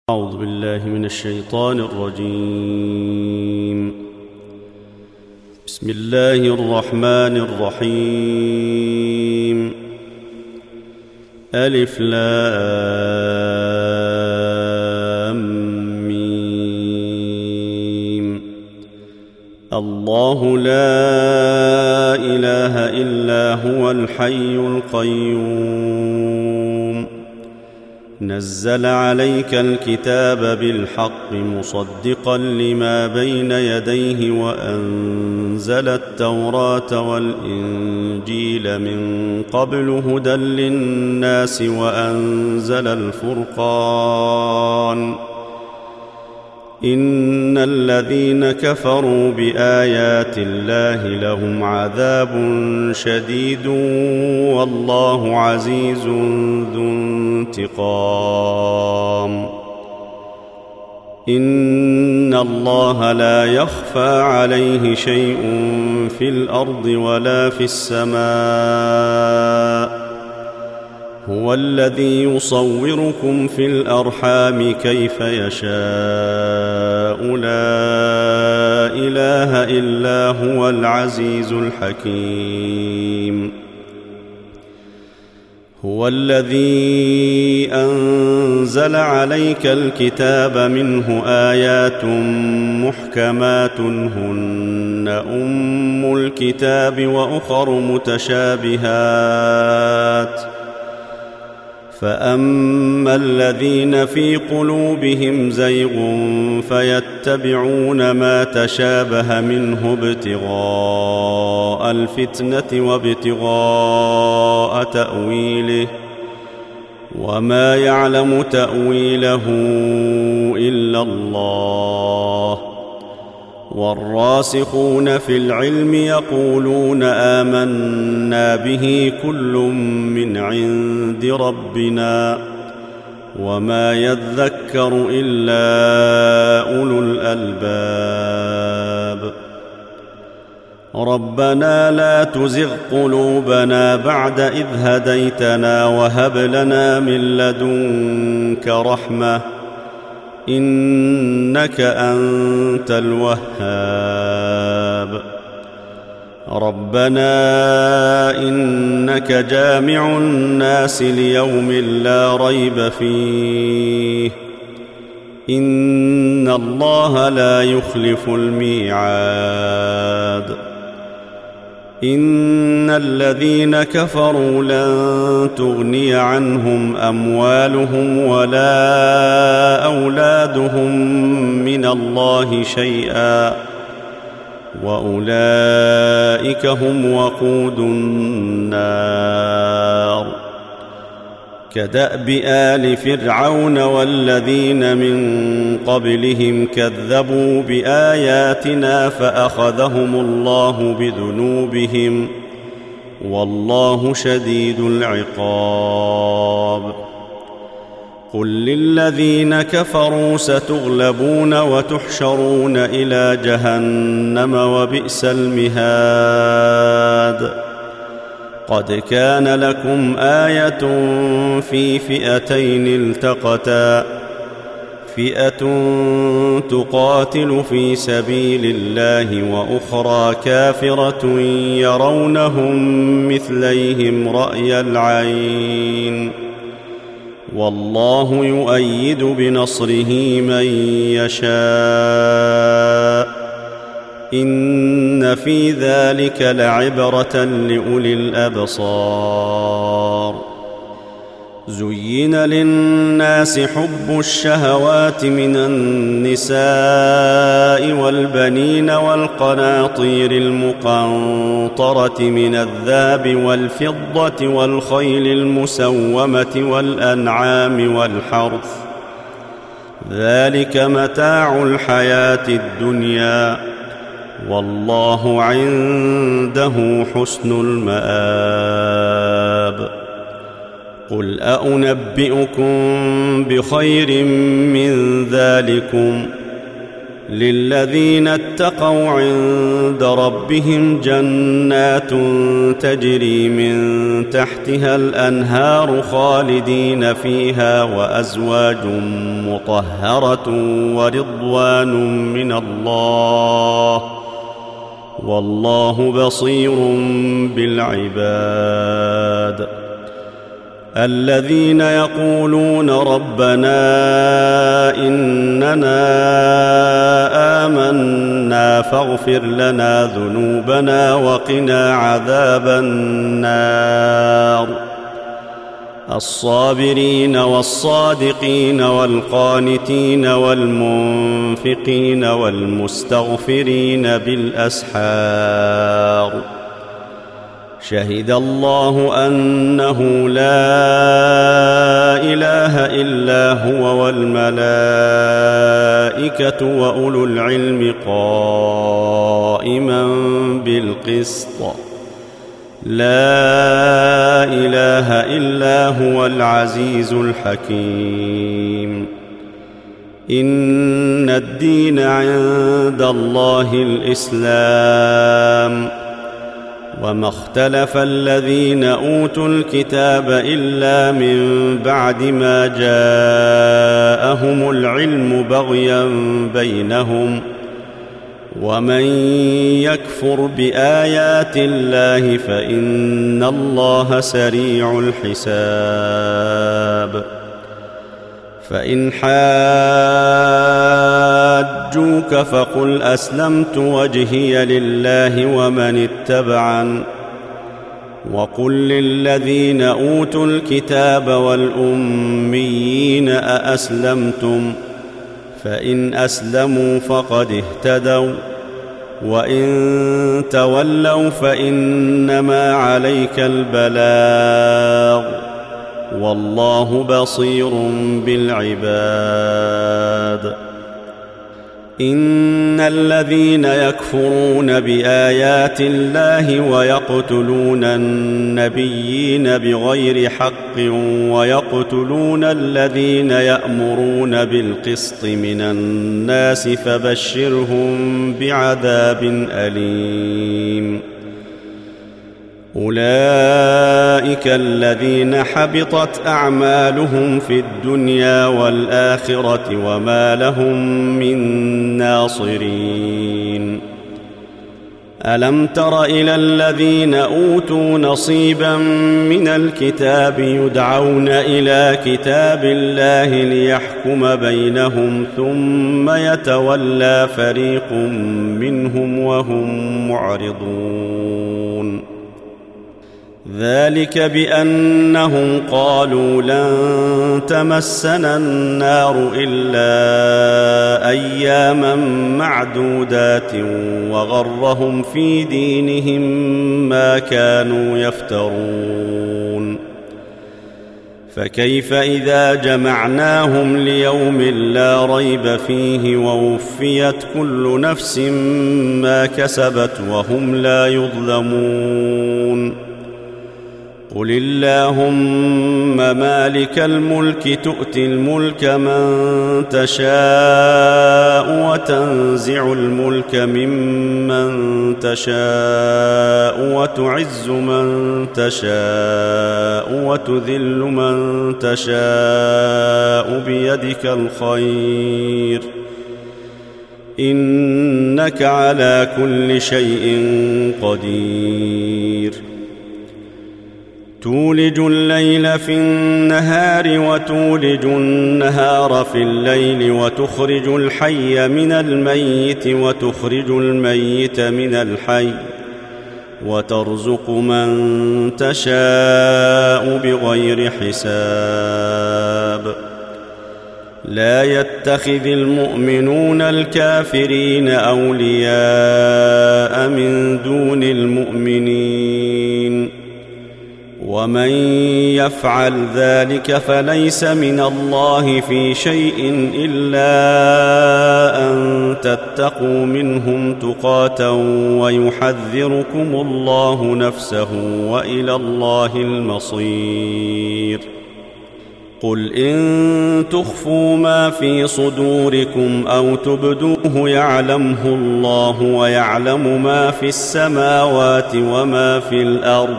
أعوذ بالله من الشيطان الرجيم. بسم الله الرحمن الرحيم. ألف لام ميم. الله لا إله إلا هو الحي القيوم. نزل عليك الكتاب بالحق مصدقا لما بين يديه وأنزل التوراة والإنجيل من قبل هدى للناس وأنزل الفرقان. إن الذين كفروا بآيات الله لهم عذاب شديد والله عزيز ذو انتقام. إن الله لا يخفى عليه شيء في الأرض ولا في السماء. هو الذي يصوركم في الأرحام كيف يشاء. لا إله إلا هو العزيز الحكيم. هو الذي أنزل عليك الكتاب منه آيات محكمات هن أم الكتاب وأخر متشابهات. فأما الذين في قلوبهم زيغ فيتبعون ما تشابه منه ابتغاء الفتنة وابتغاء تأويله وما يعلم تأويله إلا الله. والراسخون في العلم يقولون آمنا به كل من عند ربنا وما يذكر إلا أولو الألباب. ربنا لا تزغ قلوبنا بعد إذ هديتنا وهب لنا من لدنك رحمة إنك أنت الوهاب. ربنا إنك جامع الناس ليوم لا ريب فيه إن الله لا يخلف الميعاد. إن الذين كفروا لن تغني عنهم أموالهم ولا أولادهم من الله شيئا وأولئك هم وقود النار. كدأب آل فرعون والذين من قبلهم كذبوا بآياتنا فأخذهم الله بذنوبهم والله شديد العقاب. قل للذين كفروا ستغلبون وتحشرون إلى جهنم وبئس المهاد. قد كان لكم آية في فئتين التقتا فئة تقاتل في سبيل الله وأخرى كافرة يرونهم مثليهم رأي العين والله يؤيد بنصره من يشاء. إن في ذلك لعبرة لأولي الأبصار. زين للناس حب الشهوات من النساء والبنين والقناطير المقنطرة من الذهب والفضة والخيل المسومة والأنعام والحرث ذلك متاع الحياة الدنيا والله عنده حسن المآب. قل أنبئكم بخير من ذلكم للذين اتقوا عند ربهم جنات تجري من تحتها الأنهار خالدين فيها وأزواج مطهرة ورضوان من الله والله بصير بالعباد. الذين يقولون ربنا إننا آمنا فاغفر لنا ذنوبنا وقنا عذاب النار. الصابرين والصادقين والقانتين والمنفقين والمستغفرين بالأسحار. شهد الله أنه لا إله إلا هو والملائكة وأولو العلم قائما بالقسط. لا إله إلا هو العزيز الحكيم. إن الدين عند الله الإسلام وما اختلف الذين أوتوا الكتاب إلا من بعد ما جاءهم العلم بغيا بينهم ومن يكفر بآيات الله فإن الله سريع الحساب. فإن حاجوك فقل أسلمت وجهي لله ومن اتبعن وقل للذين أوتوا الكتاب والأميين أأسلمتم فإن أسلموا فقد اهتدوا وإن تولوا فإنما عليك البلاغ والله بصير بالعباد. إن الذين يكفرون بآيات الله ويقتلون النبيين بغير حق ويقتلون الذين يأمرون بالقسط من الناس فبشرهم بعذاب أليم. أولئك الذين حبطت أعمالهم في الدنيا والآخرة وما لهم من ناصرين. ألم تر إلى الذين أوتوا نصيبا من الكتاب يدعون إلى كتاب الله ليحكم بينهم ثم يتولى فريق منهم وهم معرضون. ذلك بأنهم قالوا لن تمسنا النار إلا أياما معدودات وغرهم في دينهم ما كانوا يفترون. فكيف إذا جمعناهم ليوم لا ريب فيه ووفيت كل نفس ما كسبت وهم لا يظلمون. قل اللهم مالك الملك تؤتي الملك من تشاء وتنزع الملك ممن تشاء وتعز من تشاء وتذل من تشاء بيدك الخير إنك على كل شيء قدير. تولج الليل في النهار وتولج النهار في الليل وتخرج الحي من الميت وتخرج الميت من الحي وترزق من تشاء بغير حساب. لا يتخذ المؤمنون الكافرين أولياء من دون المؤمنين ومن يفعل ذلك فليس من الله في شيء إلا أن تتقوا منهم تقاة ويحذركم الله نفسه وإلى الله المصير. قل إن تخفوا ما في صدوركم أو تبدوه يعلمه الله ويعلم ما في السماوات وما في الأرض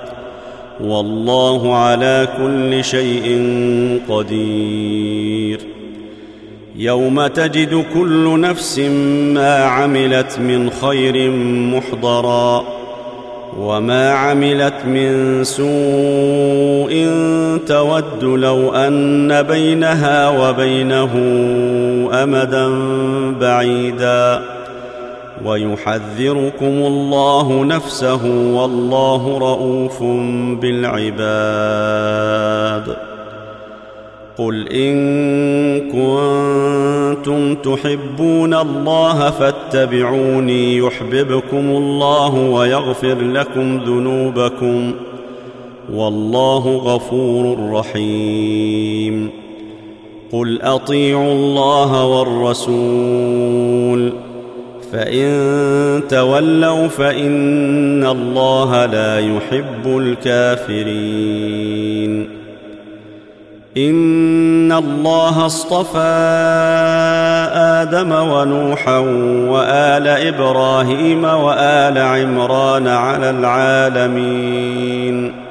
والله على كل شيء قدير. يوم تجد كل نفس ما عملت من خير محضرا وما عملت من سوء تود لو أن بينها وبينه أمدا بعيدا ويحذركم الله نفسه والله رءوف بالعباد. قل إن كنتم تحبون الله فاتبعوني يحببكم الله ويغفر لكم ذنوبكم والله غفور رحيم. قل أطيعوا الله والرسول فإن تولوا فإن الله لا يحب الكافرين. إن الله اصطفى آدم ونوحا وآل إبراهيم وآل عمران على العالمين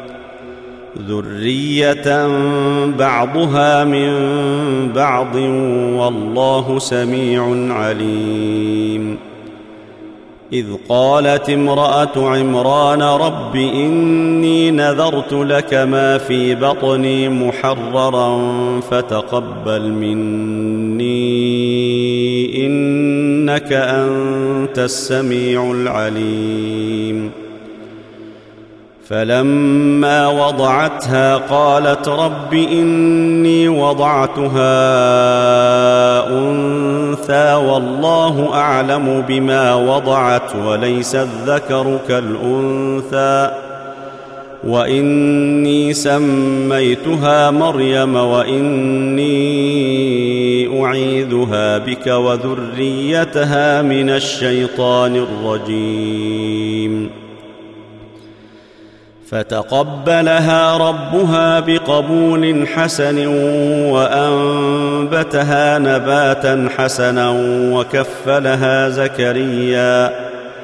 ذرية بعضها من بعض والله سميع عليم. إذ قالت امرأة عمران رب إني نذرت لك ما في بطني محررا فتقبل مني إنك أنت السميع العليم. فلما وضعتها قالت رب إني وضعتها أنثى والله أعلم بما وضعت وليس الذكر كالأنثى وإني سميتها مريم وإني أعيذها بك وذريتها من الشيطان الرجيم. فتقبلها ربها بقبول حسن وأنبتها نباتا حسنا وكفلها زكريا.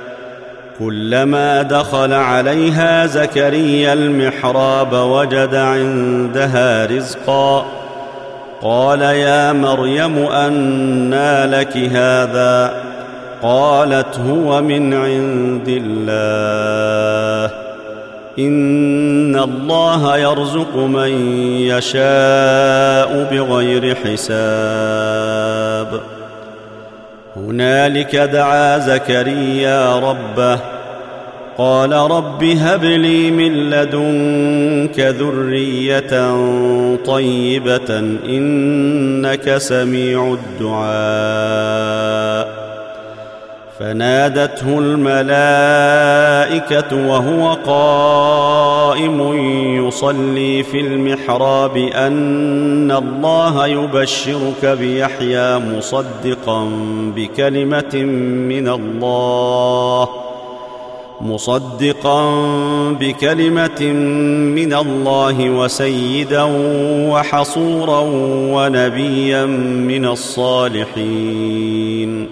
كلما دخل عليها زكريا المحراب وجد عندها رزقا قال يا مريم أنى لك هذا قالت هو من عند الله إن الله يرزق من يشاء بغير حساب. هنالك دعا زكريا ربه قال رب هب لي من لدنك ذرية طيبة إنك سميع الدعاء. فنادته الملائكة وهو قائم يصلي في المحراب أن الله يبشرك بيحيى مصدقا بكلمة من الله وسيدا وحصورا ونبيا من الصالحين.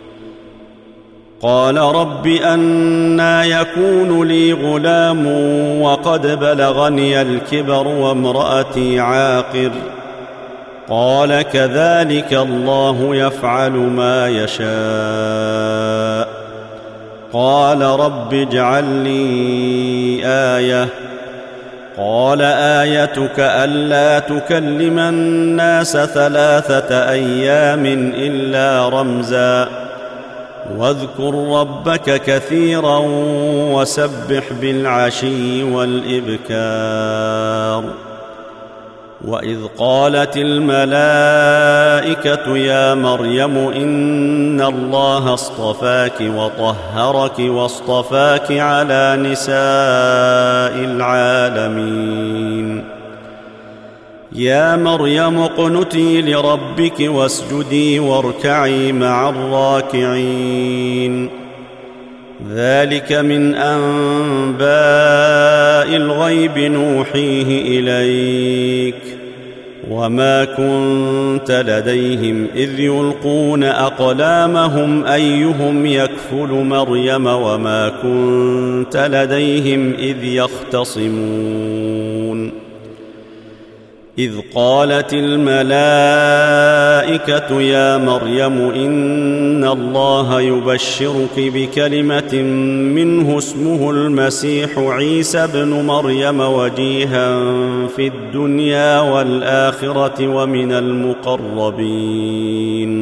قال رب أنى يكون لي غلام وقد بلغني الكبر وامرأتي عاقر قال كذلك الله يفعل ما يشاء. قال رب اجعل لي آية قال آيتك ألا تكلم الناس 3 أيام إلا رمزا واذكر ربك كثيرا وسبح بالعشي والإبكار. وإذ قالت الملائكة يا مريم إن الله اصطفاك وطهرك واصطفاك على نساء العالمين. يا مريم اقنتي لربك واسجدي واركعي مع الراكعين. ذلك من أنباء الغيب نوحيه إليك وما كنت لديهم إذ يلقون أقلامهم أيهم يكفل مريم وما كنت لديهم إذ يختصمون إذ قالت الملائكة يا مريم إن الله يبشرك بكلمة منه اسمه المسيح عيسى ابن مريم وجيها في الدنيا والآخرة ومن المقربين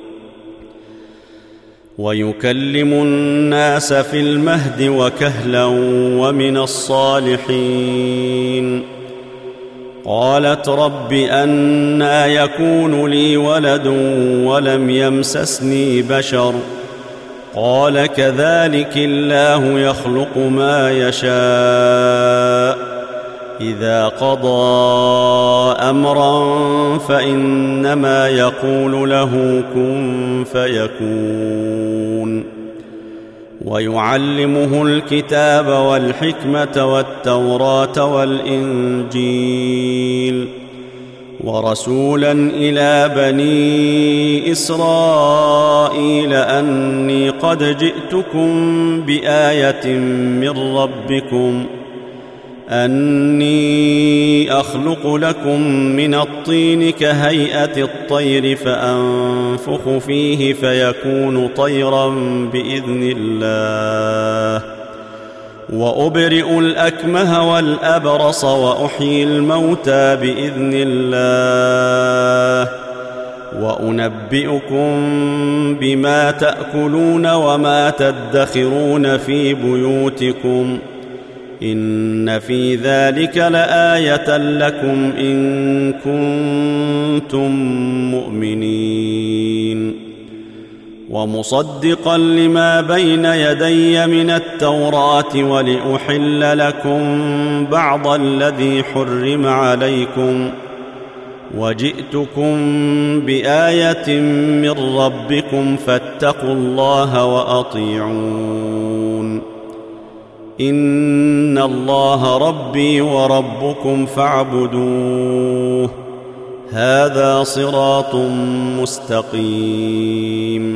ويكلم الناس في المهد وكهلا ومن الصالحين قالت رب أنى يكون لي ولد ولم يمسسني بشر قال كذلك الله يخلق ما يشاء إذا قضى أمرا فإنما يقول له كن فيكون ويعلمه الكتاب والحكمة والتوراة والإنجيل ورسولا إلى بني إسرائيل أني قد جئتكم بآية من ربكم أني أخلق لكم من الطين كهيئة الطير فأنفخ فيه فيكون طيرا بإذن الله وأبرئ الأكمه والأبرص وأحيي الموتى بإذن الله وأنبئكم بما تأكلون وما تدخرون في بيوتكم إن في ذلك لآية لكم إن كنتم مؤمنين ومصدقا لما بين يدي من التوراة ولأحل لكم بعض الذي حرم عليكم وجئتكم بآية من ربكم فاتقوا الله وأطيعون إن الله ربي وربكم فاعبدوه هذا صراط مستقيم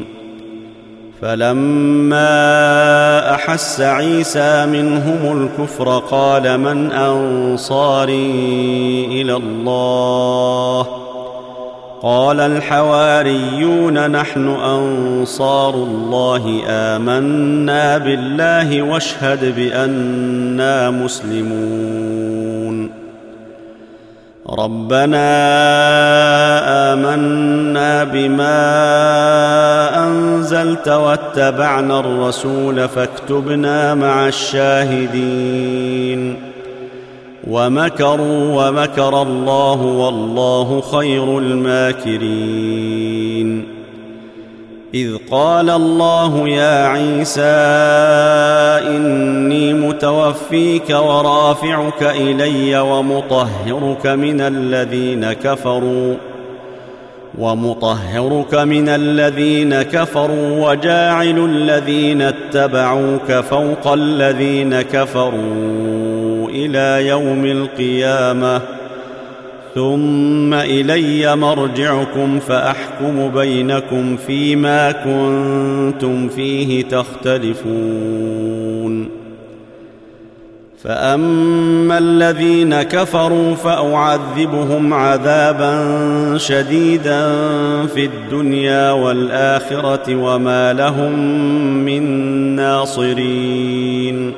فلما أحس عيسى منهم الكفر قال من أنصاري إلى الله قال الحواريون نحن أنصار الله آمنا بالله واشهد بأننا مسلمون ربنا آمنا بما أنزلت واتبعنا الرسول فاكتبنا مع الشاهدين ومكروا ومكر الله والله خير الماكرين إذ قال الله يا عيسى إني متوفيك ورافعك إلي ومطهرك من الذين كفروا وجاعل الذين اتبعوك فوق الذين كفروا إلى يوم القيامة ثم إلي مرجعكم فأحكم بينكم فيما كنتم فيه تختلفون فأما الذين كفروا فأعذبهم عذابا شديدا في الدنيا والآخرة وما لهم من ناصرين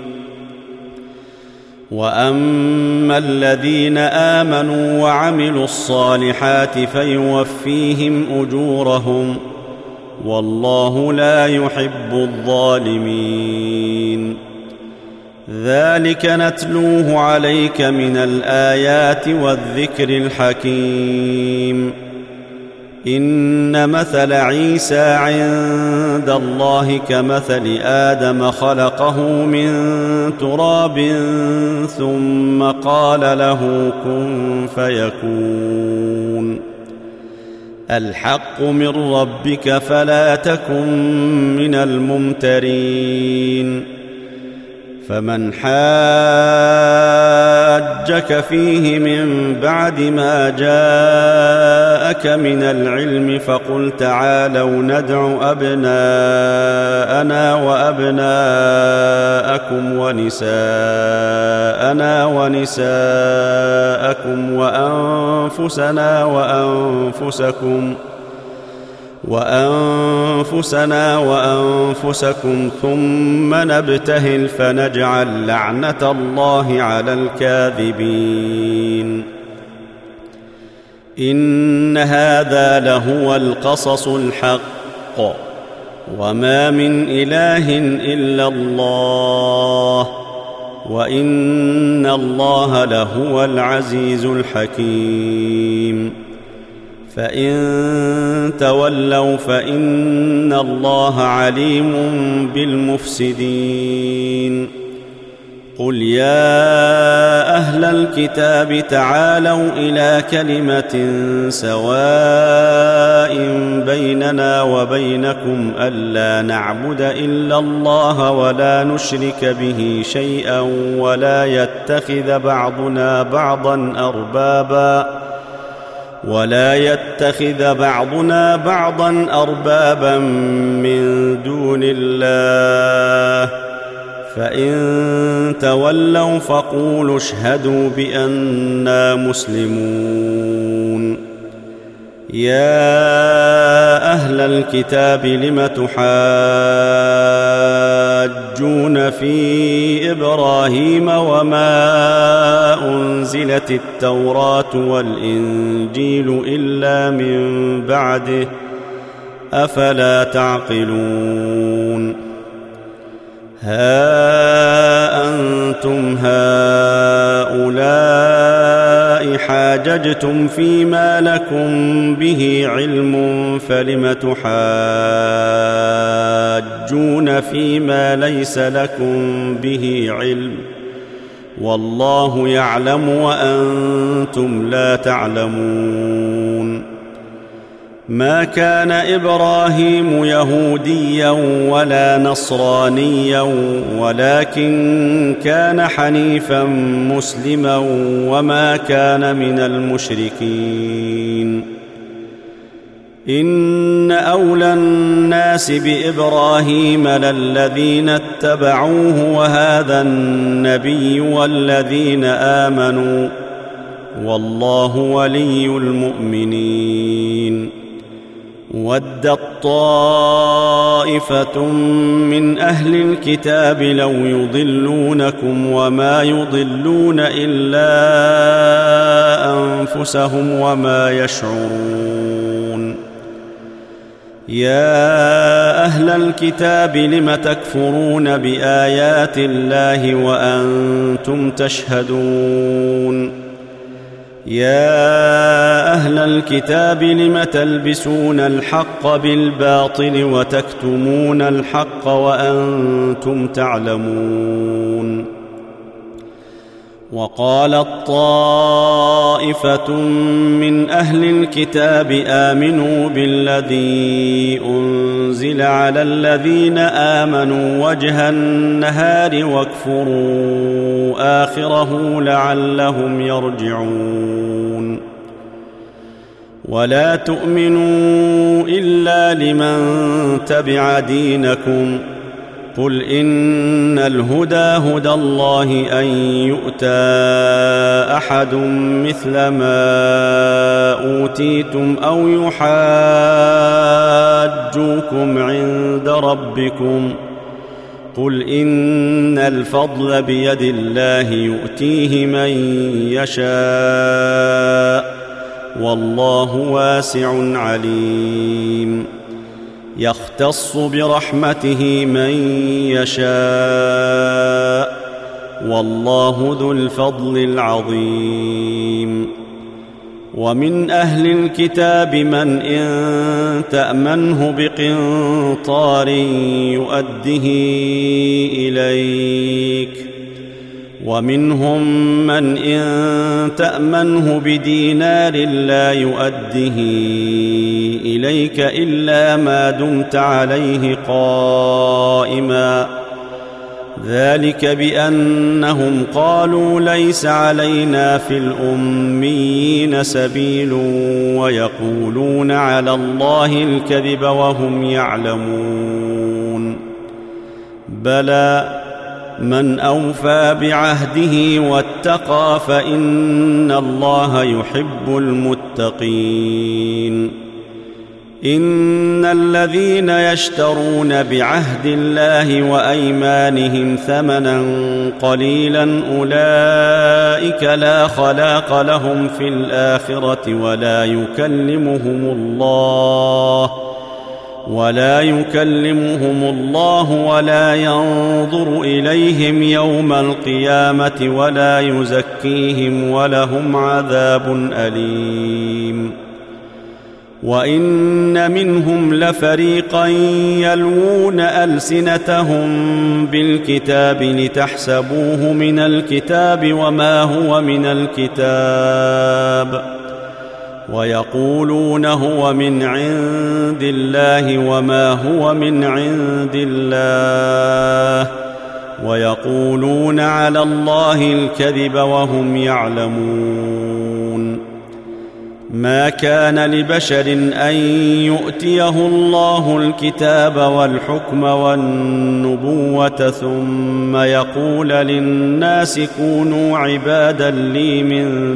وأما الذين آمنوا وعملوا الصالحات فيوفيهم أجورهم والله لا يحب الظالمين ذلك نتلوه عليك من الآيات والذكر الحكيم إن مثل عيسى عند الله كمثل آدم خلقه من تراب ثم قال له كن فيكون الحق من ربك فلا تكن من الممترين فمن حاجك فيه من بعد ما جاءك من العلم فقل تعالوا ندع أبناءنا وأبناءكم ونساءنا ونساءكم وأنفسنا وأنفسكم ثم نبتهل فنجعل لعنة الله على الكاذبين. إن هذا لهو القصص الحق وما من إله إلا الله وإن الله لهو العزيز الحكيم. فإن تولوا فإن الله عليم بالمفسدين. قل يا أهل الكتاب تعالوا إلى كلمة سواء بيننا وبينكم ألا نعبد إلا الله ولا نشرك به شيئا ولا يتخذ بعضنا بعضا أربابا من دون الله. فإن تولوا فقولوا اشهدوا بأننا مسلمون. يا أهل الكتاب لم تحاجون في إبراهيم وما أنزلت التوراة والإنجيل إلا من بعده أفلا تعقلون. ها أنتم هؤلاء حاججتم فيما لكم به علم فلم تحاجون فيما ليس لكم به علم والله يعلم وأنتم لا تعلمون. ما كان إبراهيم يهوديا ولا نصرانيا ولكن كان حنيفا مسلما وما كان من المشركين. إن أولى الناس بإبراهيم للذين اتبعوه وهذا النبي والذين آمنوا والله ولي المؤمنين. ودت طائفة من أهل الكتاب لو يضلونكم وما يضلون إلا أنفسهم وما يشعرون. يا أهل الكتاب لم تكفرون بآيات الله وأنتم تشهدون. يا أهل الكتاب لم تلبسون الحق بالباطل وتكتمون الحق وأنتم تعلمون. وقالت طائفة من أهل الكتاب آمنوا بالذي أنزل على الذين آمنوا وجه النهار واكفروا آخره لعلهم يرجعون. ولا تؤمنوا إلا لمن تبع دينكم. قل إن الهدى هدى الله أن يؤتى أحد مثل ما أوتيتم أو يحاجوكم عند ربكم. قل إن الفضل بيد الله يؤتيه من يشاء والله واسع عليم. يختص برحمته من يشاء والله ذو الفضل العظيم. ومن أهل الكتاب من إن تأمنه بقنطار يؤده إليك ومنهم من إن تأمنه بدينار لا يؤده إليك إلا ما دمت عليه قائما ذلك بأنهم قالوا ليس علينا في الأميين سبيل ويقولون على الله الكذب وهم يعلمون. بلى من أوفى بعهده واتقى فإن الله يحب المتقين. إن الذين يشترون بعهد الله وأيمانهم ثمنا قليلا أولئك لا خلاق لهم في الآخرة ولا يكلمهم الله ولا ينظر إليهم يوم القيامة ولا يزكيهم ولهم عذاب أليم. وإن منهم لفريقا يلوون ألسنتهم بالكتاب لتحسبوه من الكتاب وما هو من الكتاب ويقولون هو من عند الله وما هو من عند الله ويقولون على الله الكذب وهم يعلمون. ما كان لبشر أن يؤتيه الله الكتاب والحكم والنبوة ثم يقول للناس كونوا عبادا لي من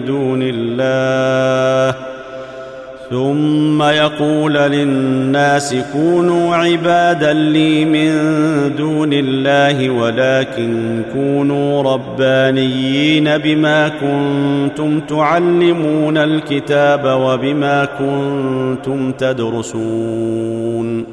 دون الله ولكن كونوا ربانيين بما كنتم تعلمون الكتاب وبما كنتم تدرسون.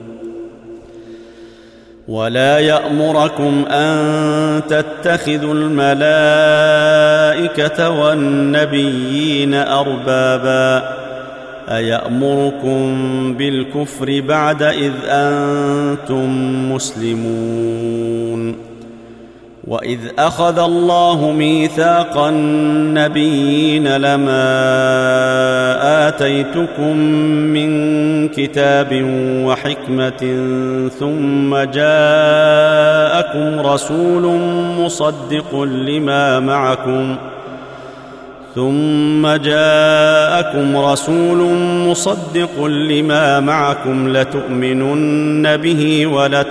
ولا يأمركم أن تتخذوا الملائكة والنبيين أربابا أيأمركم بالكفر بعد إذ أنتم مسلمون. وإذ أخذ الله ميثاق النبيين لما آتيتكم من كتاب وحكمة ثم جاءكم رسول مصدق لما معكم لتؤمنن به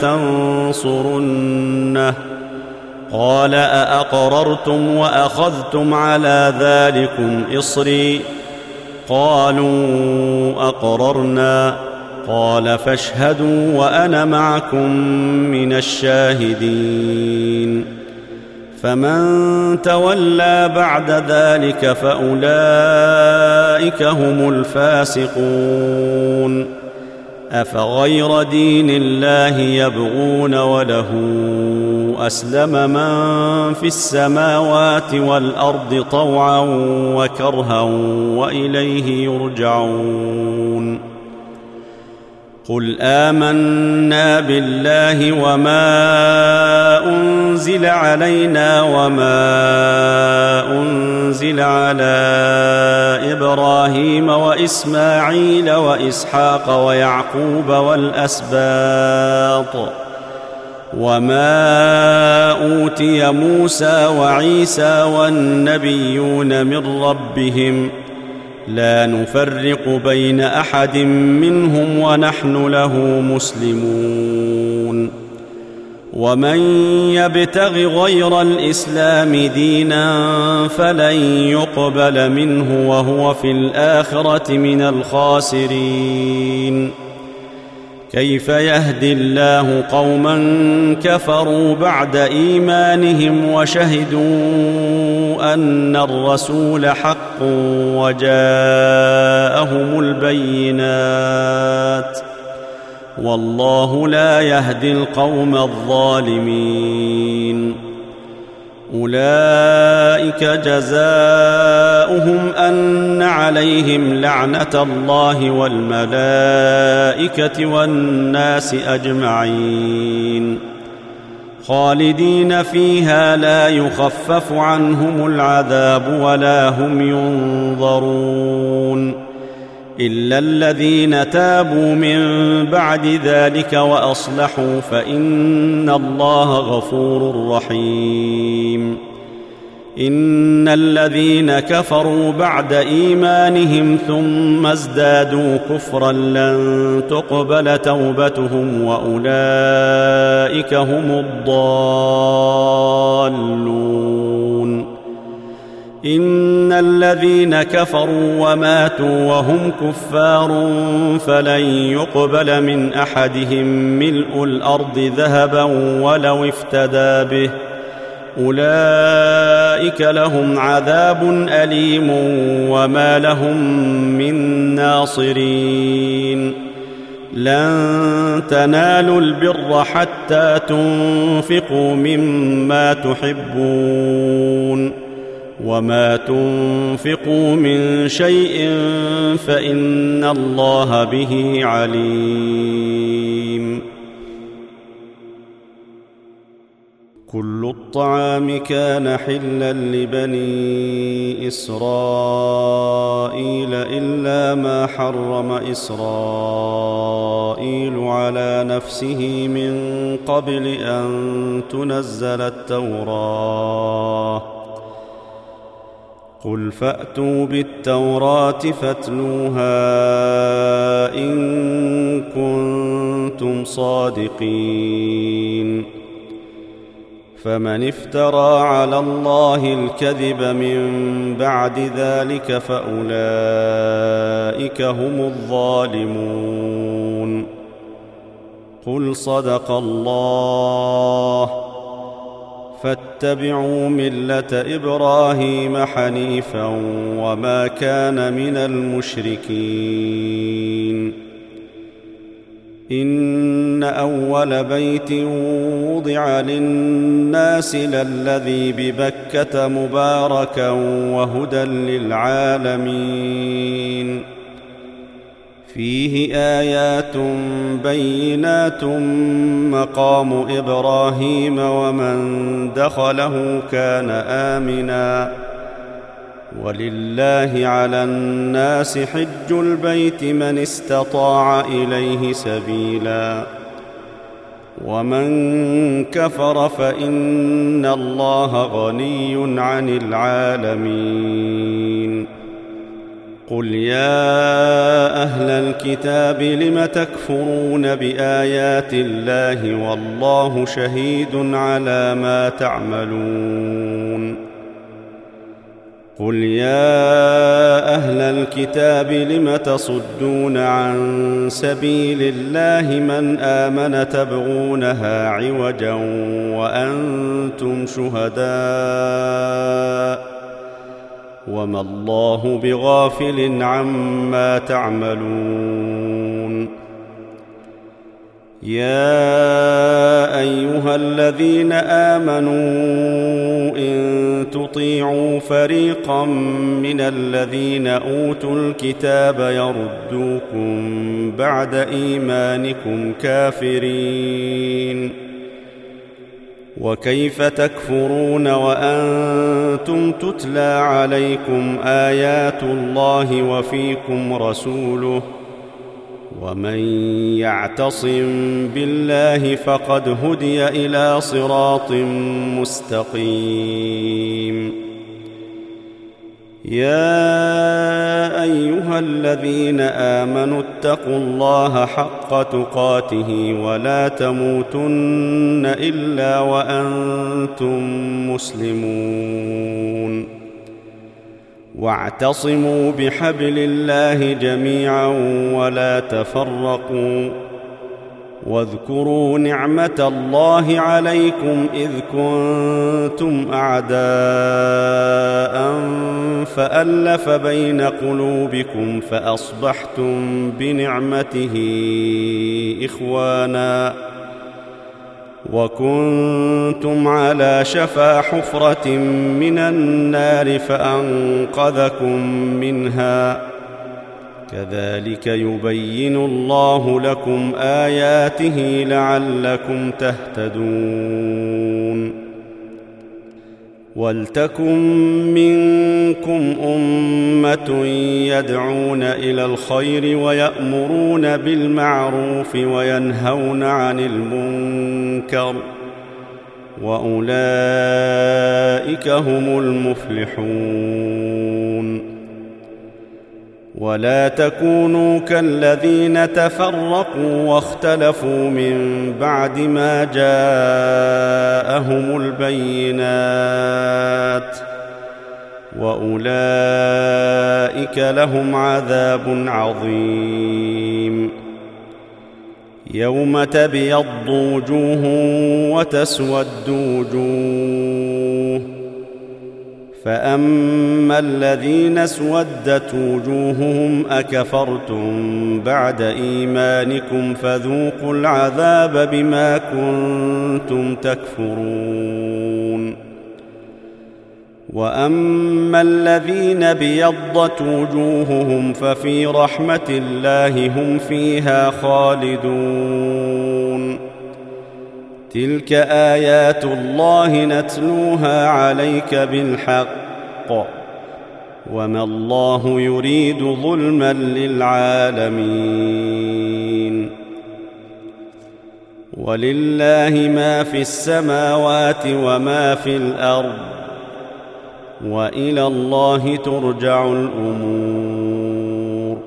ولتنصرنه قال أأقررتم وأخذتم على ذلكم إصري قالوا أقررنا قال فاشهدوا وأنا معكم من الشاهدين. فمن تولى بعد ذلك فأولئك هم الفاسقون. أفغير دين الله يبغون وله أسلم من في السماوات والأرض طوعا وكرها وإليه يرجعون. قل آمنا بالله وما أنزل علينا وما أنزل على إبراهيم وإسماعيل وإسحاق ويعقوب والأسباط وما أوتي موسى وعيسى والنبيون من ربهم لا نفرق بين أحد منهم ونحن له مسلمون. ومن يبتغ غير الإسلام دينا فلن يقبل منه وهو في الآخرة من الخاسرين. كيف يهدي الله قوما كفروا بعد إيمانهم وشهدوا أن الرسول حق وجاءهم البينات والله لا يهدي القوم الظالمين. أولئك جزاؤهم أن عليهم لعنة الله والملائكة والناس أجمعين خالدين فيها لا يخفف عنهم العذاب ولا هم ينظرون. إلا الذين تابوا من بعد ذلك وأصلحوا فإن الله غفور رحيم. إن الذين كفروا بعد إيمانهم ثم ازدادوا كفرا لن تقبل توبتهم وأولئك هم الضالون. إن الذين كفروا وماتوا وهم كفار فلن يقبل من أحدهم ملء الأرض ذهبا ولو افتدى به أولئك لهم عذاب أليم وما لهم من ناصرين. لن تنالوا البر حتى تنفقوا مما تحبون وما تنفقوا من شيء فإن الله به عليم. كل الطعام كان حلا لبني إسرائيل إلا ما حرم إسرائيل على نفسه من قبل أن تنزل التوراة. قل فأتوا بالتوراة فاتلوها إن كنتم صادقين. فمن افترى على الله الكذب من بعد ذلك فأولئك هم الظالمون. قل صدق الله فاتبعوا ملة إبراهيم حنيفا وما كان من المشركين. إن أول بيت وضع للناس للذي ببكة مباركا وهدى للعالمين. فيه آيات بينات مقام إبراهيم ومن دخله كان آمنا ولله على الناس حج البيت من استطاع إليه سبيلا ومن كفر فإن الله غني عن العالمين. قل يا أهل الكتاب لم تكفرون بآيات الله والله شهيد على ما تعملون. قل يا أهل الكتاب لم تصدون عن سبيل الله من آمن تبغونها عوجا وأنتم شهداء وما الله بغافل عما تعملون. يا أيها الذين آمنوا إن تطيعوا فريقا من الذين أوتوا الكتاب يردوكم بعد إيمانكم كافرين. وكيف تكفرون وأنتم تتلى عليكم آيات الله وفيكم رسوله ومن يعتصم بالله فقد هدي إلى صراط مستقيم. يا أيها الذين آمنوا اتقوا الله حق تقاته ولا تموتن إلا وأنتم مسلمون. واعتصموا بحبل الله جميعا ولا تفرقوا. واذكروا نعمة الله عليكم إذ كنتم أعداء فألف بين قلوبكم فأصبحتم بنعمته إخوانا وكنتم على شفا حفرة من النار فأنقذكم منها. كذلك يبين الله لكم آياته لعلكم تهتدون. ولتكن منكم أمة يدعون إلى الخير ويأمرون بالمعروف وينهون عن المنكر وأولئك هم المفلحون. ولا تكونوا كالذين تفرقوا واختلفوا من بعد ما جاءهم البينات وأولئك لهم عذاب عظيم. يوم تبيض وجوه وتسود وجوه، فأما الذين اسودت وجوههم أكفرتم بعد إيمانكم فذوقوا العذاب بما كنتم تكفرون. وأما الذين بيضت وجوههم ففي رحمة الله هم فيها خالدون. تلك آيات الله نتلوها عليك بالحق وما الله يريد ظلما للعالمين. ولله ما في السماوات وما في الأرض وإلى الله ترجع الأمور.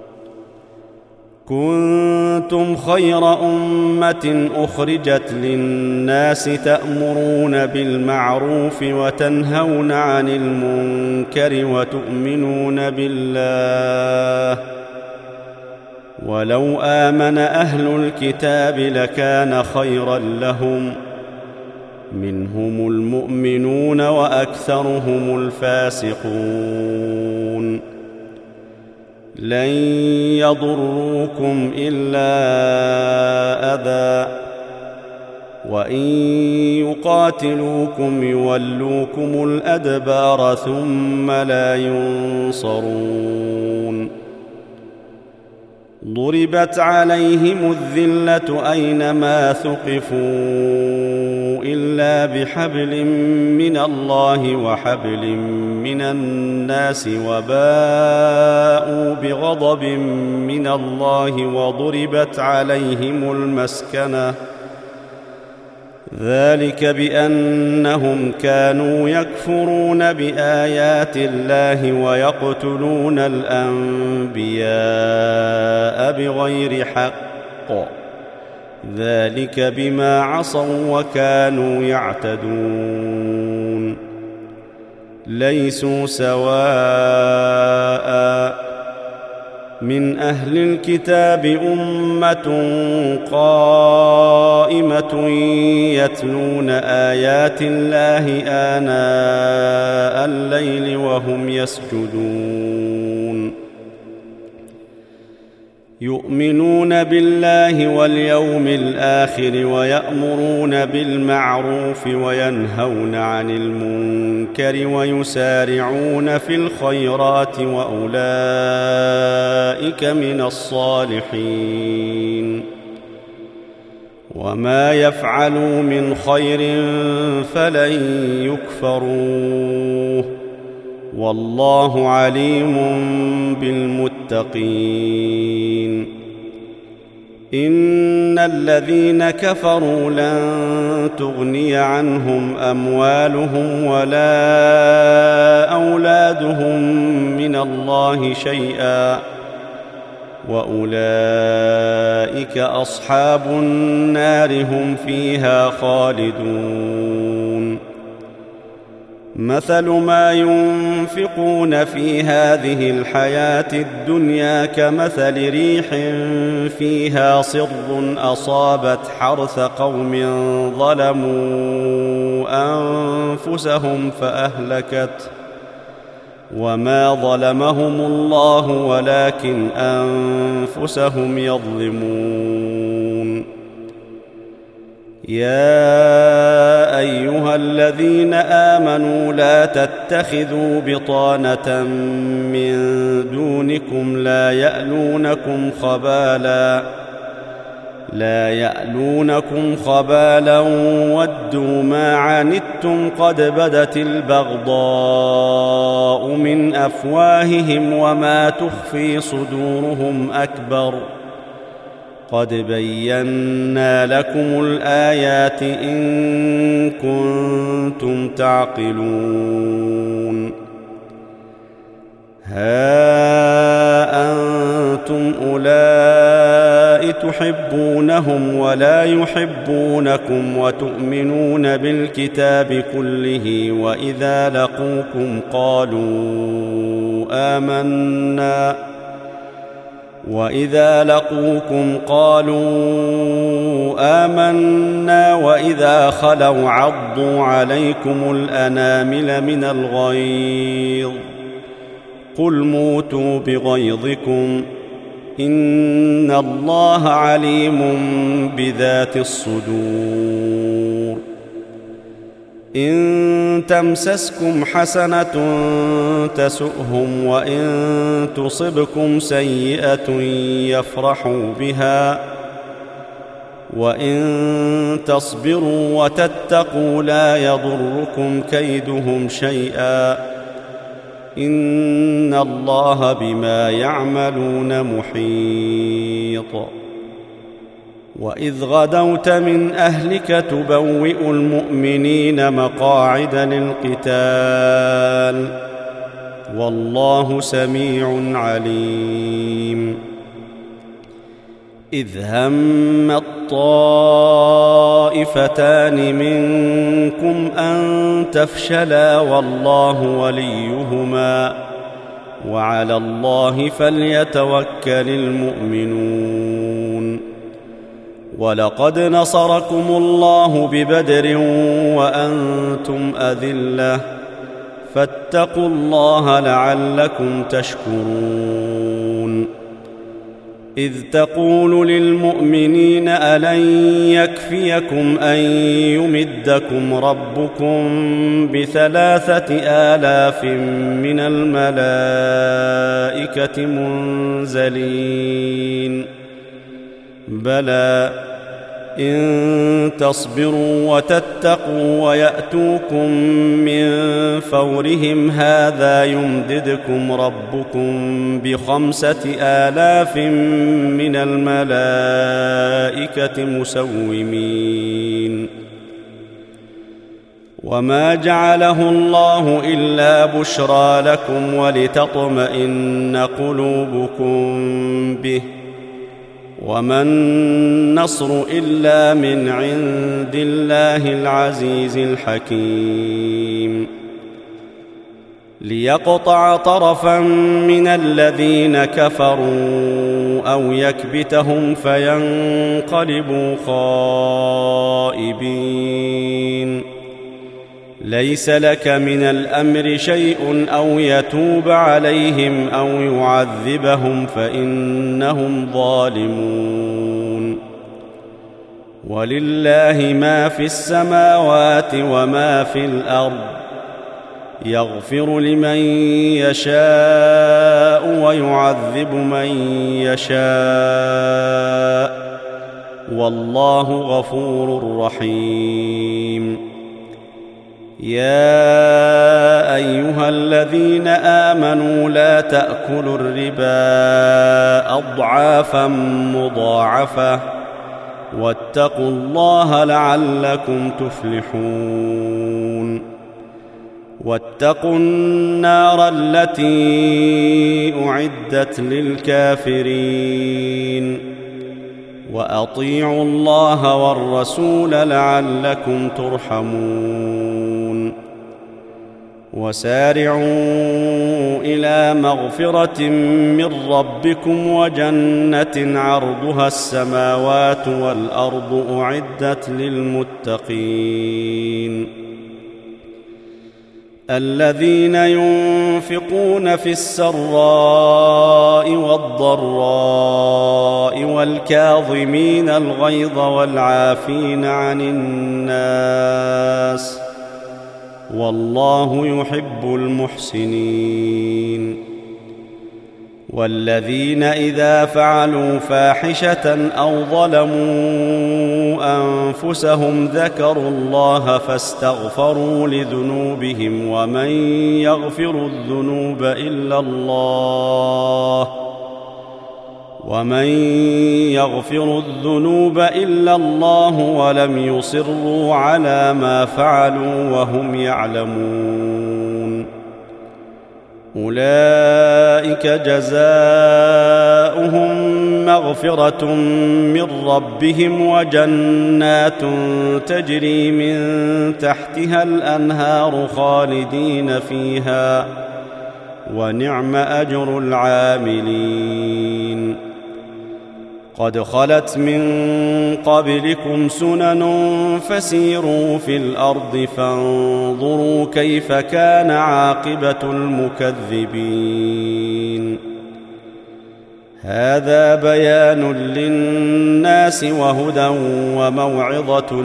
كنتم خير أمة أخرجت للناس تأمرون بالمعروف وتنهون عن المنكر وتؤمنون بالله. ولو آمن أهل الكتاب لكان خيرا لهم، منهم المؤمنون وأكثرهم الفاسقون. لن يضروكم إلا أذى، وإن يقاتلوكم يولوكم الأدبار ثم لا ينصرون. ضربت عليهم الذلة أينما ثقفوا إلا بحبل من الله وحبل من الناس وباءوا بغضب من الله وضربت عليهم المسكنة، ذلك بأنهم كانوا يكفرون بآيات الله ويقتلون الأنبياء بغير حق، ذلك بما عصوا وكانوا يعتدون. ليسوا سواء، من أهل الكتاب أمة قائمة يتلون آيات الله آناء الليل وهم يسجدون، يؤمنون بالله واليوم الآخر ويأمرون بالمعروف وينهون عن المنكر ويسارعون في الخيرات وأولئك من الصالحين. وما يفعلوا من خير فلن يكفروه، والله عليم بالمتقين. إن الذين كفروا لن تغني عنهم أموالهم ولا أولادهم من الله شيئا، وأولئك أصحاب النار هم فيها خالدون. مثل ما ينفقون في هذه الحياة الدنيا كمثل ريح فيها صر أصابت حرث قوم ظلموا أنفسهم فأهلكت، وما ظلمهم الله ولكن أنفسهم يظلمون. يا أيها الذين آمنوا لا تتخذوا بطانة من دونكم لا يألونكم خبالا، لا يألونكم خبالا ودوا ما عنتم قد بدت البغضاء من أفواههم وما تخفي صدورهم أكبر قد بينا لكم الآيات إن كنتم تعقلون ها أنتم أولئك تحبونهم ولا يحبونكم وتؤمنون بالكتاب كله وإذا لقوكم قالوا آمنا وإذا خلوا عضوا عليكم الأنامل من الغيظ قل موتوا بغيظكم إن الله عليم بذات الصدور إن تمسسكم حسنة تسؤهم وإن تصبكم سيئة يفرحوا بها وإن تصبروا وتتقوا لا يضركم كيدهم شيئا إن الله بما يعملون محيط وإذ غدوت من أهلك تبوئ المؤمنين مقاعد للقتال والله سميع عليم إذ هم الطائفتان منكم أن تفشلا والله وليهما وعلى الله فليتوكل المؤمنون ولقد نصركم الله ببدر وأنتم أذلة فاتقوا الله لعلكم تشكرون إذ تقول للمؤمنين ألن يكفيكم أن يمدكم ربكم ب3,000 من الملائكة منزلين بلى إن تصبروا وتتقوا ويأتوكم من فورهم هذا يمددكم ربكم ب5,000 من الملائكة مسومين وما جعله الله إلا بشرى لكم ولتطمئن قلوبكم به وما النصر إلا من عند الله العزيز الحكيم ليقطع طرفا من الذين كفروا أو يكبتهم فينقلبوا خائبين ليس لك من الأمر شيء أو يتوب عليهم أو يعذبهم فإنهم ظالمون ولله ما في السماوات وما في الأرض يغفر لمن يشاء ويعذب من يشاء والله غفور رحيم يا أيها الذين آمنوا لا تأكلوا الربا أضعافا مضاعفة واتقوا الله لعلكم تفلحون واتقوا النار التي أعدت للكافرين وأطيعوا الله والرسول لعلكم ترحمون وسارعوا إلى مغفرة من ربكم وجنة عرضها السماوات والأرض أعدت للمتقين الذين ينفقون في السراء والضراء والكاظمين الغيظ والعافين عن الناس والله يحب المحسنين والذين إذا فعلوا فاحشة أو ظلموا أنفسهم ذكروا الله فاستغفروا لذنوبهم ومن يغفر الذنوب إلا الله ولم يصروا على ما فعلوا وهم يعلمون أولئك جزاؤهم مغفرة من ربهم وجنات تجري من تحتها الأنهار خالدين فيها ونعم أجر العاملين قد خلت من قبلكم سنن فسيروا في الأرض فانظروا كيف كان عاقبة المكذبين هذا بيان للناس وهدى وموعظة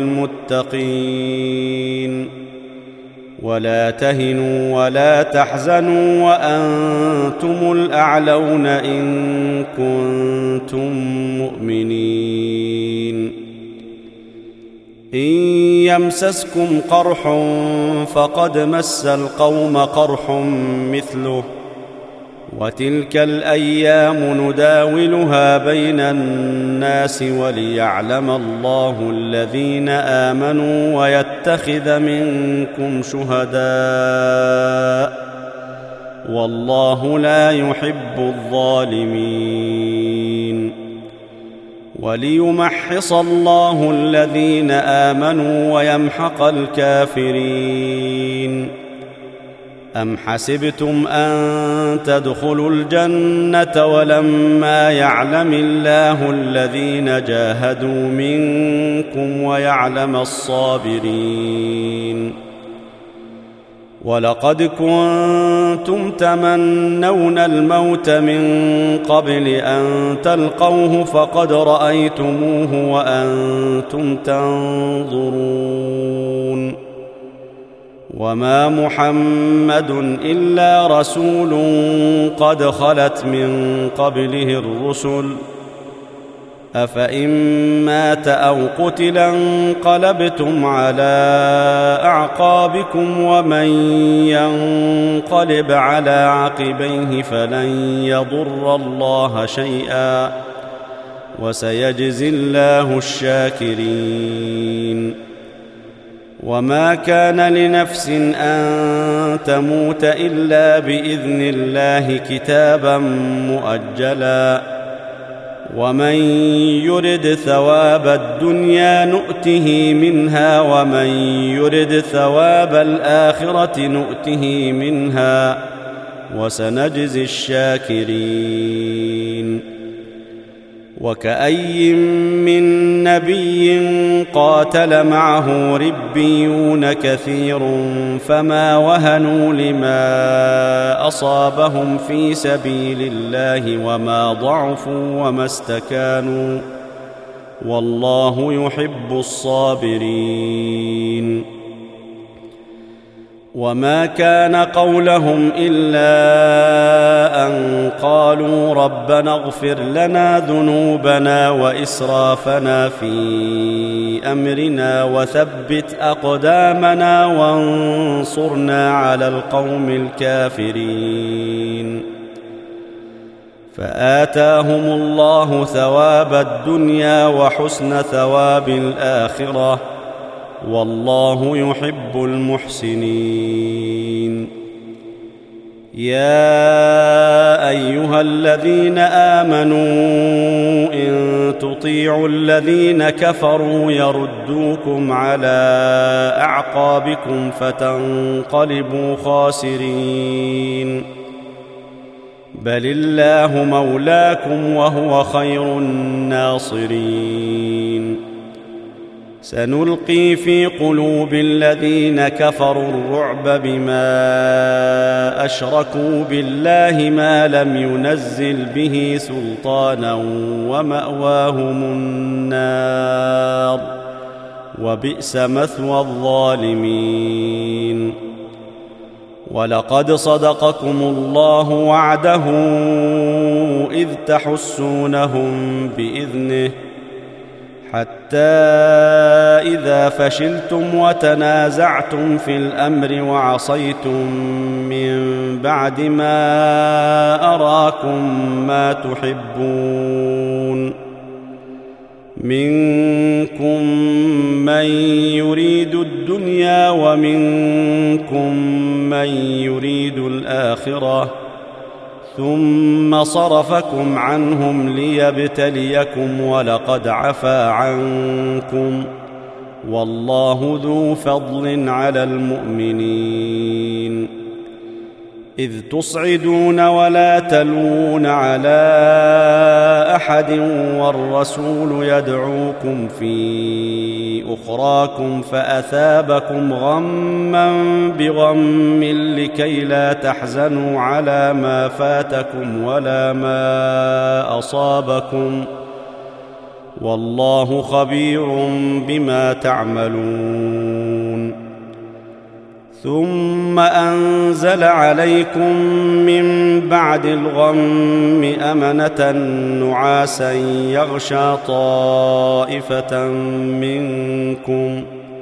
للمتقين ولا تهنوا ولا تحزنوا وأنتم الأعلون إن كنتم مؤمنين إن يمسسكم قرح فقد مس القوم قرح مثله وتلك الأيام نداولها بين الناس وليعلم الله الذين آمنوا ويتخذ منكم شهداء والله لا يحب الظالمين وليمحص الله الذين آمنوا ويمحق الكافرين أم حسبتم أن تدخلوا الجنة ولما يعلم الله الذين جاهدوا منكم ويعلم الصابرين ولقد كنتم تمنون الموت من قبل أن تلقوه فقد رأيتموه وأنتم تنظرون وما محمد إلا رسول قد خلت من قبله الرسل أفإن مات أو قتل انقلبتم على أعقابكم ومن ينقلب على عقبيه فلن يضر الله شيئا وسيجزي الله الشاكرين وما كان لنفس أن تموت إلا بإذن الله كتابا مؤجلا ومن يرد ثواب الدنيا نؤته منها ومن يرد ثواب الآخرة نؤته منها وسنجزي الشاكرين وكأي من نبي قاتل معه ربيون كثير فما وهنوا لما أصابهم في سبيل الله وما ضعفوا وما استكانوا والله يحب الصابرين وما كان قولهم إلا أن قالوا ربنا اغفر لنا ذنوبنا وإسرافنا في أمرنا وثبت أقدامنا وانصرنا على القوم الكافرين فآتاهم الله ثواب الدنيا وحسن ثواب الآخرة والله يحب المحسنين يا أيها الذين آمنوا إن تطيعوا الذين كفروا يردوكم على أعقابكم فتنقلبوا خاسرين بل الله مولاكم وهو خير الناصرين سنلقي في قلوب الذين كفروا الرعب بما أشركوا بالله ما لم ينزل به سلطانا ومأواهم النار وبئس مثوى الظالمين ولقد صدقكم الله وعده إذ تحسونهم بإذنه حتى إذا فشلتم وتنازعتم في الأمر وعصيتم من بعد ما أراكم ما تحبون منكم من يريد الدنيا ومنكم من يريد الآخرة ثم صرفكم عنهم ليبتليكم ولقد عفا عنكم والله ذو فضل على المؤمنين إذ تصعدون ولا تلوون على أحد والرسول يدعوكم في أخراكم فأثابكم غما بغم لكي لا تحزنوا على ما فاتكم ولا ما أصابكم والله خبير بما تعملون ثم أنزل عليكم من بعد الغم أمنة نعاسا يغشى طائفة منكم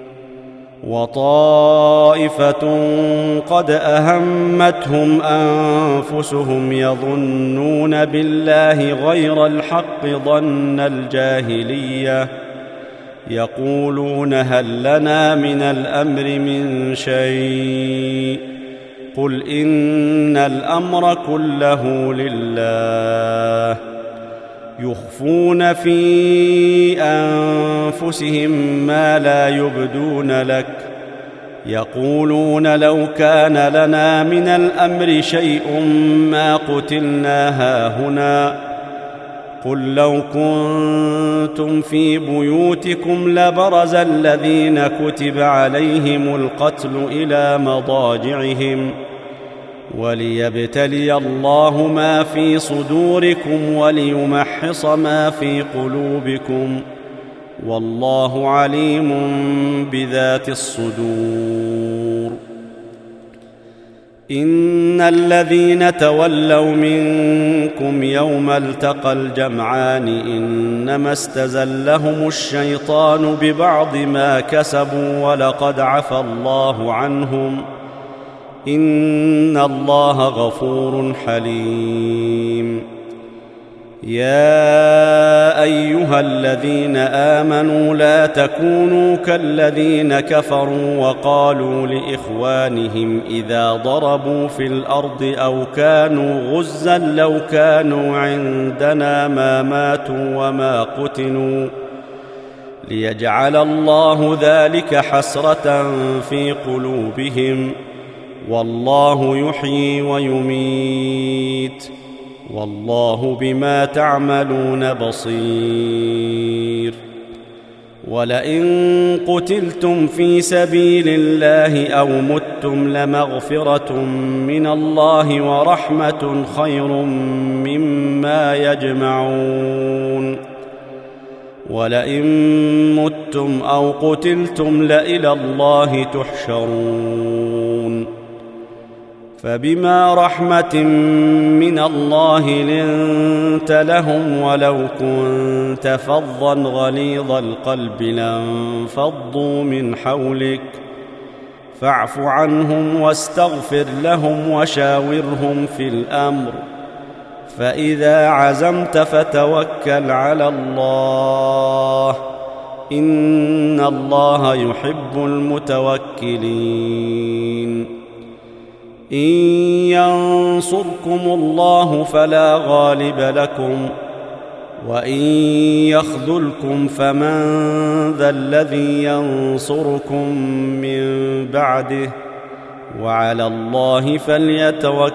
وطائفة قد أهمتهم أنفسهم يظنون بالله غير الحق ظن الجاهلية يقولون هل لنا من الأمر من شيء قل إن الأمر كله لله يخفون في أنفسهم ما لا يبدون لك يقولون لو كان لنا من الأمر شيء ما قتلنا هاهنا قل لو كنتم في بيوتكم لبرز الذين كتب عليهم القتل إلى مضاجعهم وليبتلي الله ما في صدوركم وليمحص ما في قلوبكم والله عليم بذات الصدور إن الذين تولوا منكم يوم التقى الجمعان إنما استزلهم الشيطان ببعض ما كسبوا ولقد عفى الله عنهم إن الله غفور حليم يا أيها الذين آمنوا لا تكونوا كالذين كفروا وقالوا لإخوانهم إذا ضربوا في الأرض أو كانوا غزا لو كانوا عندنا ما ماتوا وما قتلوا ليجعل الله ذلك حسرة في قلوبهم والله يحيي ويميت والله بما تعملون بصير ولئن قتلتم في سبيل الله أو متم لمغفرة من الله ورحمة خير مما يجمعون ولئن متم أو قتلتم لإلى الله تحشرون فبما رحمة من الله لنت لهم ولو كنت فظا غليظ القلب لانفضوا من حولك فاعف عنهم واستغفر لهم وشاورهم في الأمر فإذا عزمت فتوكل على الله إن الله يحب المتوكلين إن ينصركم الله فلا غالب لكم وإن يخذلكم فمن ذا الذي ينصركم من بعده وعلى الله فليتوكل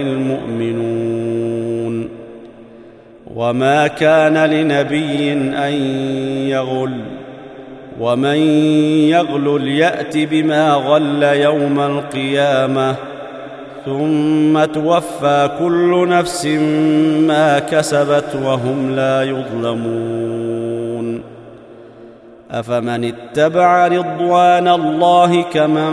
المؤمنون وما كان لنبي أن يغل ومن يغلل يأت بما غل يوم القيامة ثم توفى كل نفس ما كسبت وهم لا يظلمون أفمن اتبع رضوان الله كمن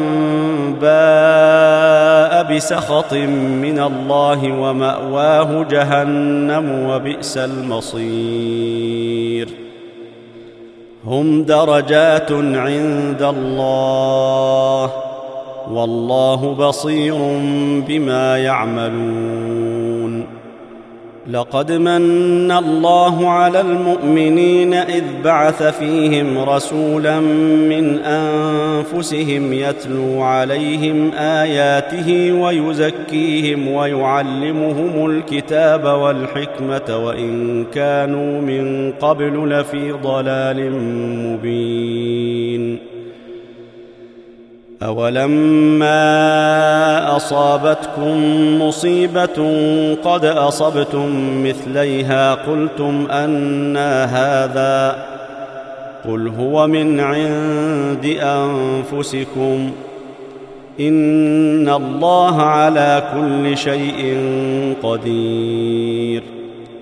باء بسخط من الله ومأواه جهنم وبئس المصير هم درجات عند الله والله بصير بما يعملون لقد من الله على المؤمنين إذ بعث فيهم رسولا من أنفسهم يتلو عليهم آياته ويزكيهم ويعلمهم الكتاب والحكمة وإن كانوا من قبل لفي ضلال مبين أولما أصابتكم مصيبة قد أصبتم مثليها قلتم أنى هذا قل هو من عند أنفسكم إن الله على كل شيء قدير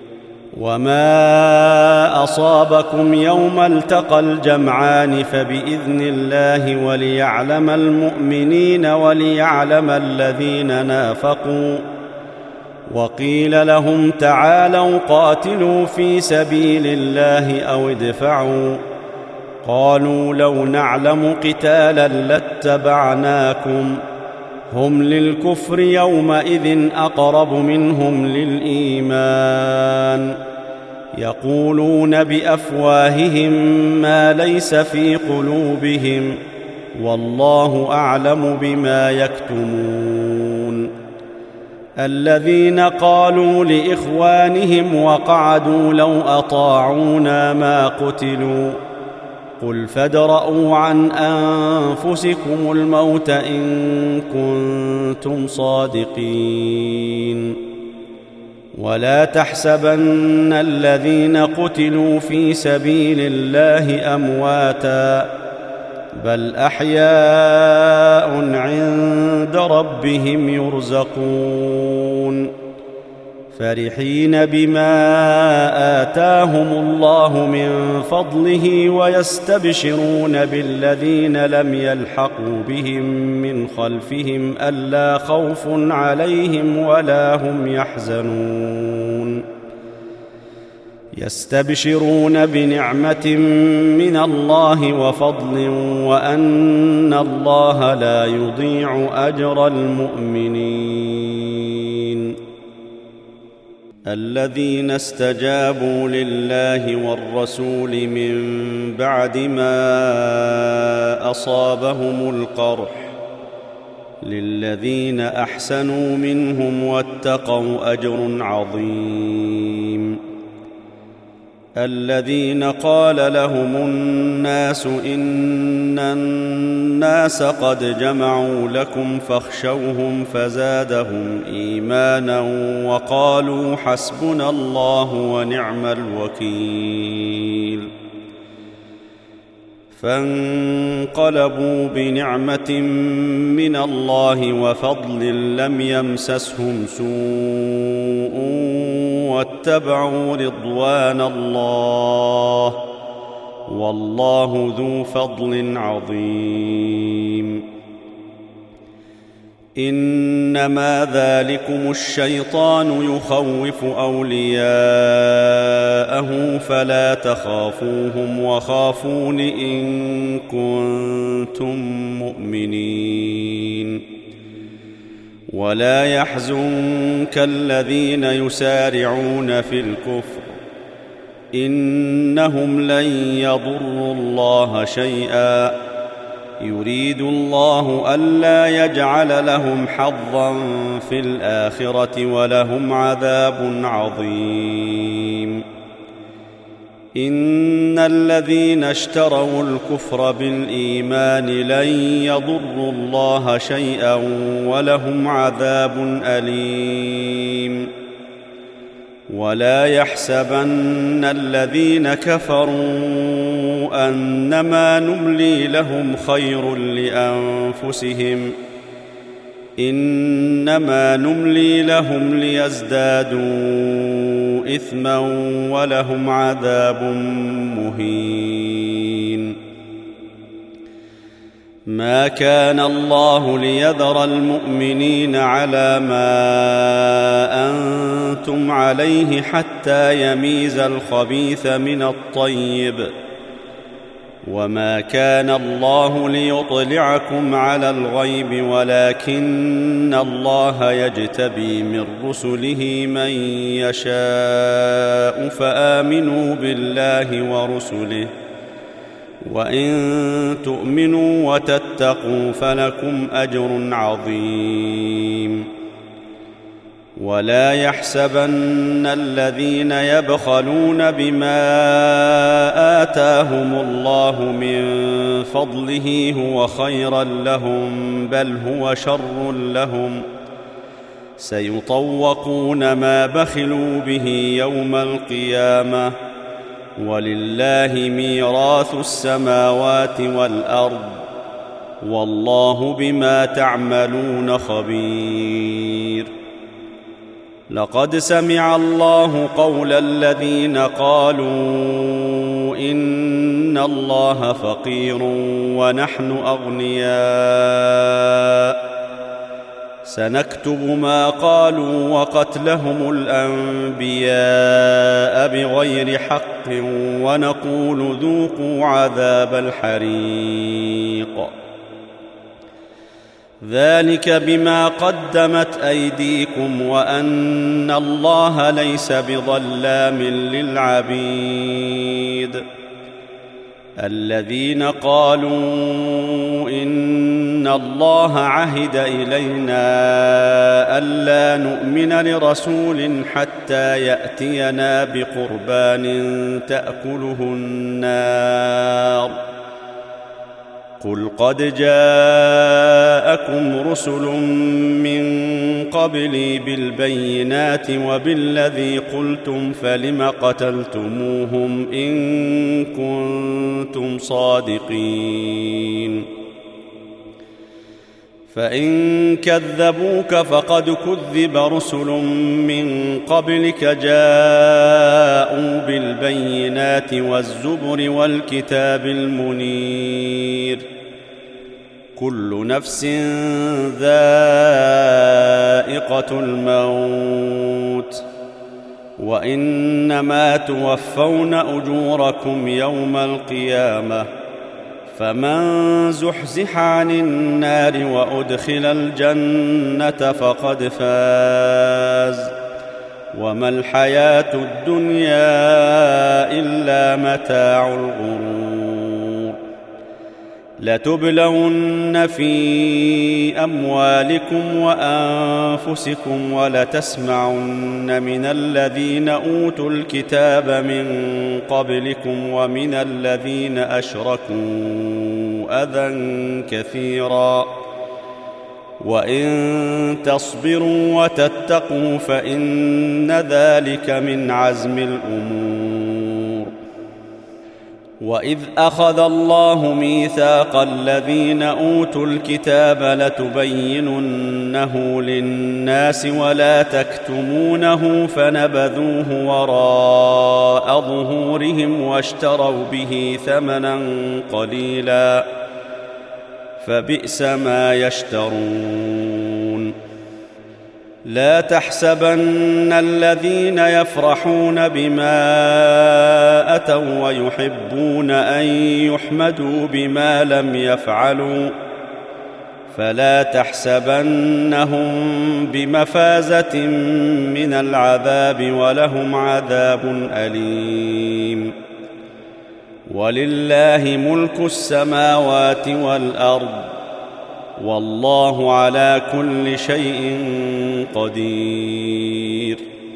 وما أصابكم يوم التقى الجمعان فبإذن الله وليعلم المؤمنين وليعلم الذين نافقوا وقيل لهم تعالوا قاتلوا في سبيل الله أو ادفعوا قالوا لو نعلم قتالا لاتبعناكم هم للكفر يومئذ أقرب منهم للإيمان يقولون بأفواههم ما ليس في قلوبهم والله أعلم بما يكتمون الذين قالوا لإخوانهم وقعدوا لو أطاعونا ما قتلوا قل فادرءوا عن أنفسكم الموت إن كنتم صادقين ولا تحسبن الذين قتلوا في سبيل الله أمواتا بل أحياء عند ربهم يرزقون فرحين بما آتاهم الله من فضله ويستبشرون بالذين لم يلحقوا بهم من خلفهم ألا خوف عليهم ولا هم يحزنون يستبشرون بنعمة من الله وفضل وأن الله لا يضيع أجر المؤمنين الذين استجابوا لله والرسول من بعد ما أصابهم القرح للذين أحسنوا منهم واتقوا أجر عظيم الذين قال لهم الناس إن الناس قد جمعوا لكم فاخشوهم فزادهم إيمانا وقالوا حسبنا الله ونعم الوكيل فانقلبوا بنعمة من الله وفضل لم يمسسهم سوء واتبعوا رضوان الله والله ذو فضل عظيم إنما ذلكم الشيطان يخوف أولياءه فلا تخافوهم وخافون إن كنتم مؤمنين ولا يحزنك الذين يسارعون في الكفر إنهم لن يضروا الله شيئا يريد الله ألا يجعل لهم حظا في الآخرة ولهم عذاب عظيم إن الذين اشتروا الكفر بالإيمان لن يضروا الله شيئا ولهم عذاب أليم ولا يحسبن الذين كفروا أنما نملي لهم خير لأنفسهم إنما نملي لهم ليزدادوا إثما ولهم عذاب مهين ما كان الله ليذر المؤمنين على ما أنتم عليه حتى يميز الخبيث من الطيب، وما كان الله ليطلعكم على الغيب ولكن الله يجتبي من رسله من يشاء، فآمنوا بالله ورسله، وإن تؤمنوا وتتقوا فلكم أجر عظيم. ولا يحسبن الذين يبخلون بما آتاهم الله من فضله هو خيرا لهم، بل هو شر لهم، سيطوقون ما بخلوا به يوم القيامة، ولله ميراث السماوات والأرض، والله بما تعملون خبير. لقد سمع الله قول الذين قالوا إن الله فقير ونحن أغنياء، سنكتب ما قالوا وقتلهم الأنبياء بغير حق، ونقول ذوقوا عذاب الحريق، ذلك بما قدمت أيديكم وأن الله ليس بظلام للعبيد. الذين قالوا إن الله عهد إلينا ألا نؤمن لرسول حتى يأتينا بقربان تأكله النار، قل قد جاءكم رسل من قبلي بالبينات وبالذي قلتم، فلم قتلتموهم إن كنتم صادقين؟ فإن كذبوك فقد كذب رسل من قبلك جاءوا بالبينات والزبر والكتاب المنير، كل نفس ذائقة الموت، وإنما توفون أجوركم يوم القيامة، فمن زحزح عن النار وأدخل الجنة فقد فاز، وما الحياة الدنيا إلا متاع الغرور. لتبلون في أموالكم وأنفسكم ولتسمعن من الذين أوتوا الكتاب من قبلكم ومن الذين أشركوا أذى كثيرا، وإن تصبروا وتتقوا فإن ذلك من عزم الأمور. وإذ أخذ الله ميثاق الذين أوتوا الكتاب لتبيننه للناس ولا تكتمونه، فنبذوه وراء ظهورهم واشتروا به ثمنا قليلا، فبئس ما يشترون. لا تحسبن الذين يفرحون بما أتوا ويحبون أن يحمدوا بما لم يفعلوا، فلا تحسبنهم بمفازة من العذاب، ولهم عذاب أليم. ولله ملك السماوات والأرض، والله على كل شيء قدير.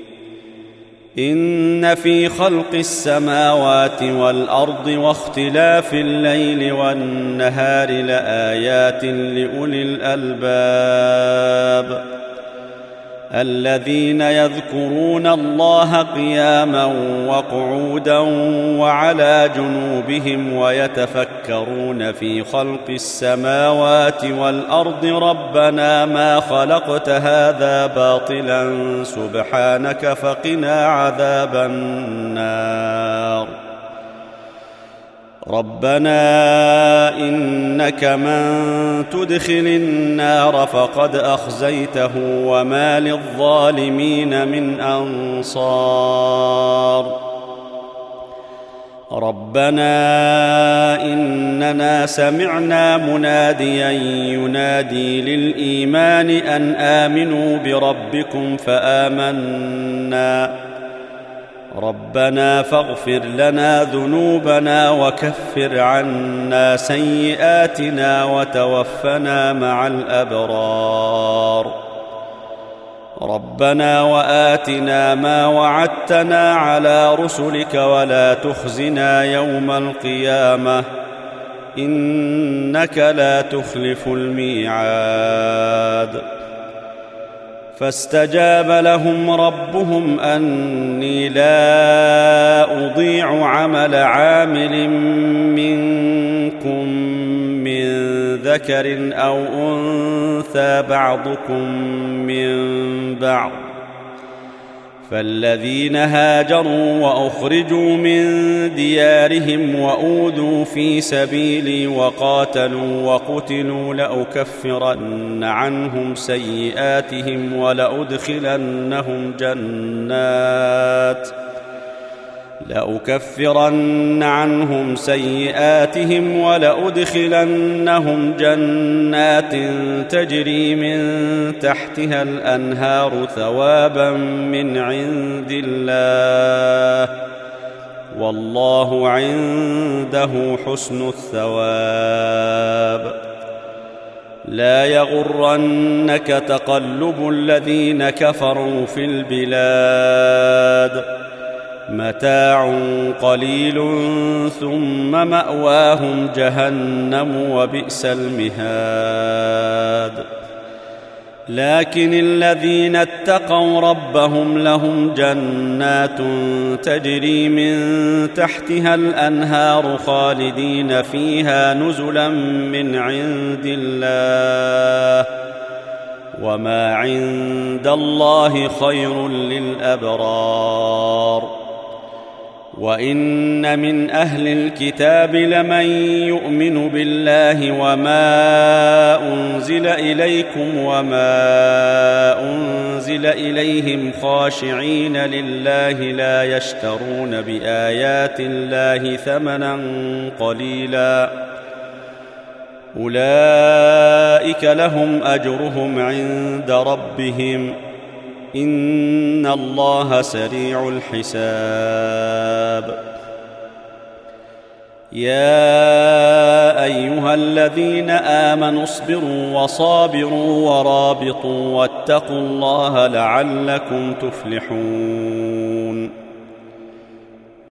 إن في خلق السماوات والأرض واختلاف الليل والنهار لآيات لأولي الألباب، الذين يذكرون الله قياما وقعودا وعلى جنوبهم ويتفكرون في خلق السماوات والأرض ربنا ما خلقت هذا باطلا سبحانك فقنا عذاب النار. ربنا إنك من تدخل النار فقد أخزيته وما للظالمين من أنصار ربنا إننا سمعنا مناديا ينادي للإيمان أن آمنوا بربكم فآمنا ربنا فاغفر لنا ذنوبنا وكفر عنا سيئاتنا وتوفنا مع الأبرار ربنا وآتنا ما وعدتنا على رسلك ولا تخزنا يوم القيامة إنك لا تخلف الميعاد فاستجاب لهم ربهم أني لا أضيع عمل عامل منكم من ذكر أو أنثى بعضكم من بعض فالذين هاجروا وأخرجوا من ديارهم وأوذوا في سبيلي وقاتلوا وقتلوا لأكفرن عنهم سيئاتهم ولأدخلنهم جنات تجري من تحتها الأنهار ثوابا من عند الله والله عنده حسن الثواب لا يغرنك تقلب الذين كفروا في البلاد متاع قليل ثم مأواهم جهنم وبئس المهاد لكن الذين اتقوا ربهم لهم جنات تجري من تحتها الأنهار خالدين فيها نزلا من عند الله وما عند الله خير للأبرار وإن من أهل الكتاب لمن يؤمن بالله وما أنزل إليكم وما أنزل إليهم خاشعين لله لا يشترون بآيات الله ثمنا قليلا أولئك لهم أجرهم عند ربهم إن الله سريع الحساب يا أيها الذين آمنوا اصبروا وصابروا ورابطوا واتقوا الله لعلكم تفلحون